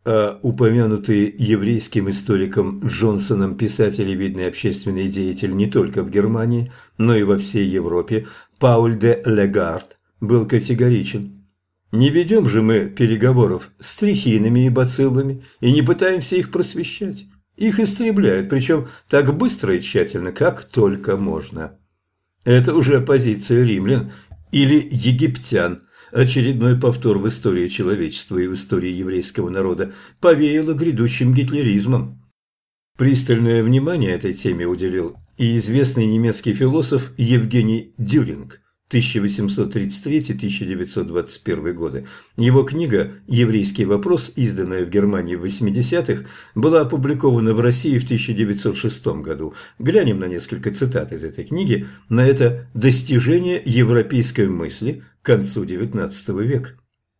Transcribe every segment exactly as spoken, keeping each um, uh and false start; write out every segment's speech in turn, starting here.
а упомянутый еврейским историком Джонсоном писатель и видный общественный деятель не только в Германии, но и во всей Европе Пауль де Легард был категоричен. Не ведем же мы переговоров с трихинами и бациллами и не пытаемся их просвещать. Их истребляют, причем так быстро и тщательно, как только можно. Это уже позиция римлян или египтян. Очередной повтор в истории человечества и в истории еврейского народа повеяло грядущим гитлеризмом. Пристальное внимание этой теме уделил и известный немецкий философ Евгений Дюринг тысяча восемьсот тридцать третий — тысяча девятьсот двадцать первый годы. Его книга «Еврейский вопрос», изданная в Германии в восьмидесятых, была опубликована в России в тысяча девятьсот шестом году. Глянем на несколько цитат из этой книги на это достижение европейской мысли к концу девятнадцатого века.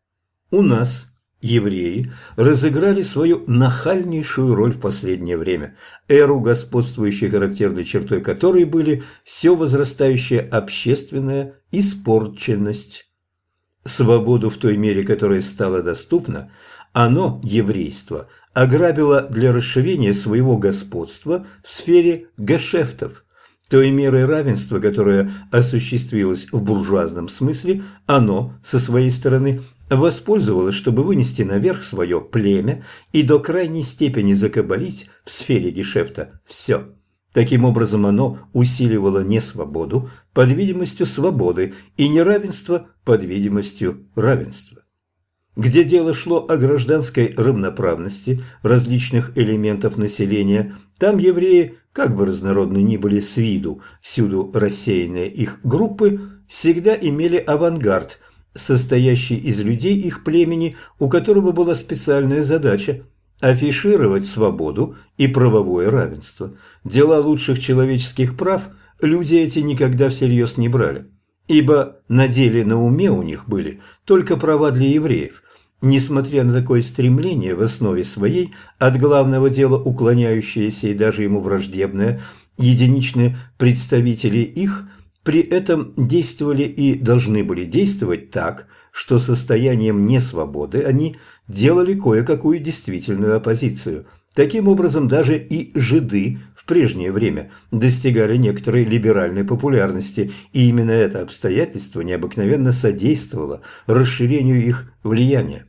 «У нас евреи разыграли свою нахальнейшую роль в последнее время, эру господствующей характерной чертой которой были все возрастающая общественная испорченность. Свободу в той мере, которая стала доступна, оно, еврейство, ограбило для расширения своего господства в сфере гешефтов. Той мерой равенства, которая осуществилась в буржуазном смысле, оно, со своей стороны, воспользовалось, чтобы вынести наверх свое племя и до крайней степени закабалить в сфере гешефта все. Таким образом, оно усиливало несвободу под видимостью свободы и неравенство под видимостью равенства. Где дело шло о гражданской равноправности различных элементов населения, там евреи, как бы разнородны ни были с виду всюду рассеянные их группы, всегда имели авангард, состоящий из людей их племени, у которого была специальная задача – афишировать свободу и правовое равенство. Дела лучших человеческих прав люди эти никогда всерьез не брали, ибо на деле на уме у них были только права для евреев. Несмотря на такое стремление в основе своей от главного дела уклоняющееся и даже ему враждебное, единичные представители их при этом действовали и должны были действовать так, что состоянием несвободы они делали кое-какую действительную оппозицию. Таким образом, даже и жиды в прежнее время достигали некоторой либеральной популярности, и именно это обстоятельство необыкновенно содействовало расширению их влияния.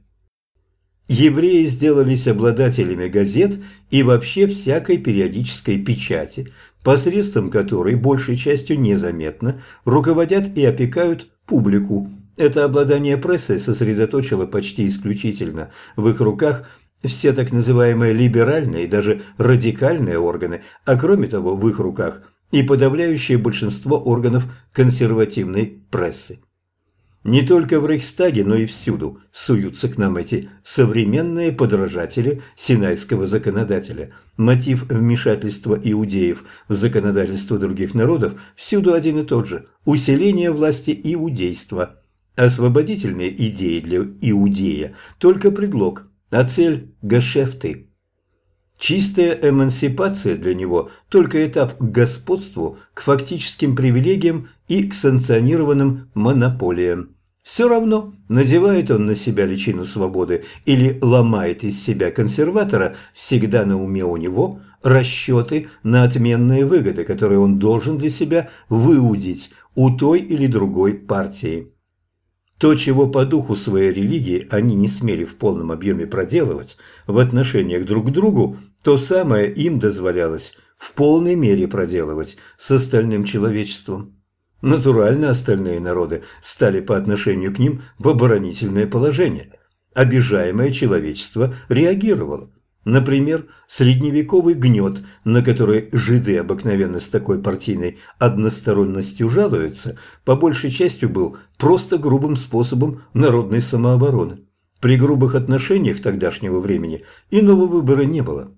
Евреи сделались обладателями газет и вообще всякой периодической печати, посредством которой, большей частью незаметно, руководят и опекают публику. Это обладание прессой сосредоточило почти исключительно в их руках все так называемые либеральные и даже радикальные органы, а кроме того в их руках и подавляющее большинство органов консервативной прессы. Не только в Рейхстаге, но и всюду суются к нам эти современные подражатели синайского законодателя. Мотив вмешательства иудеев в законодательство других народов всюду один и тот же – усиление власти иудейства. Освободительные идеи для иудея – только предлог, а цель – гешефты. Чистая эмансипация для него – только этап к господству, к фактическим привилегиям и к санкционированным монополиям. Все равно, надевает он на себя личину свободы или ломает из себя консерватора, всегда на уме у него расчеты на отменные выгоды, которые он должен для себя выудить у той или другой партии. То, чего по духу своей религии они не смели в полном объеме проделывать в отношениях друг к другу, то самое им дозволялось в полной мере проделывать с остальным человечеством. Натурально остальные народы стали по отношению к ним в оборонительное положение. Обижаемое человечество реагировало. Например, средневековый гнет, на который жиды обыкновенно с такой партийной односторонностью жалуются, по большей части был просто грубым способом народной самообороны. При грубых отношениях тогдашнего времени иного выбора не было.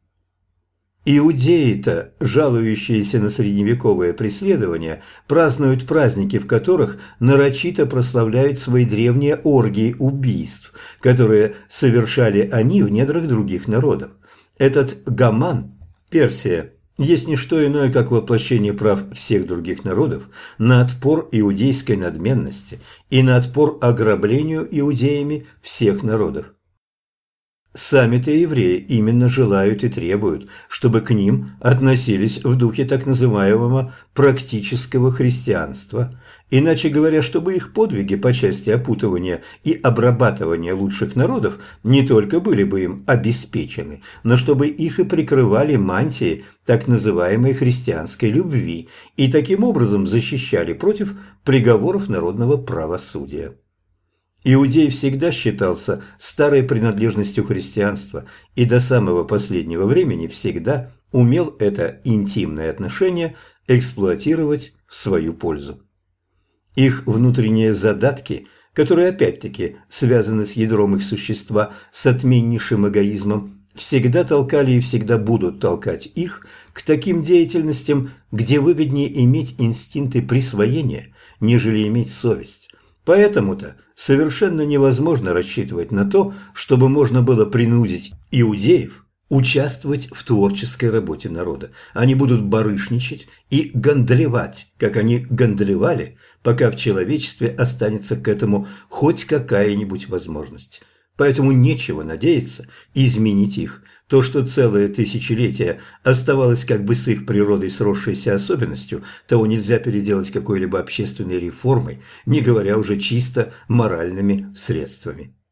Иудеи-то, жалующиеся на средневековое преследование, празднуют праздники, в которых нарочито прославляют свои древние оргии убийств, которые совершали они в недрах других народов. Этот Гаман, Персия, есть не что иное, как воплощение прав всех других народов на отпор иудейской надменности и на отпор ограблению иудеями всех народов. Сами-то евреи именно желают и требуют, чтобы к ним относились в духе так называемого практического христианства. Иначе говоря, чтобы их подвиги по части опутывания и обрабатывания лучших народов не только были бы им обеспечены, но чтобы их и прикрывали мантии так называемой христианской любви и таким образом защищали против приговоров народного правосудия. Иудей всегда считался старой принадлежностью христианства и до самого последнего времени всегда умел это интимное отношение эксплуатировать в свою пользу. Их внутренние задатки, которые опять-таки связаны с ядром их существа, с отменнейшим эгоизмом, всегда толкали и всегда будут толкать их к таким деятельностям, где выгоднее иметь инстинкты присвоения, нежели иметь совесть. Поэтому-то совершенно невозможно рассчитывать на то, чтобы можно было принудить иудеев участвовать в творческой работе народа. Они будут барышничать и гандлевать, как они гандлевали, пока в человечестве останется к этому хоть какая-нибудь возможность. Поэтому нечего надеяться изменить их. То, что целое тысячелетие оставалось как бы с их природой сросшейся особенностью, того нельзя переделать какой-либо общественной реформой, не говоря уже чисто моральными средствами.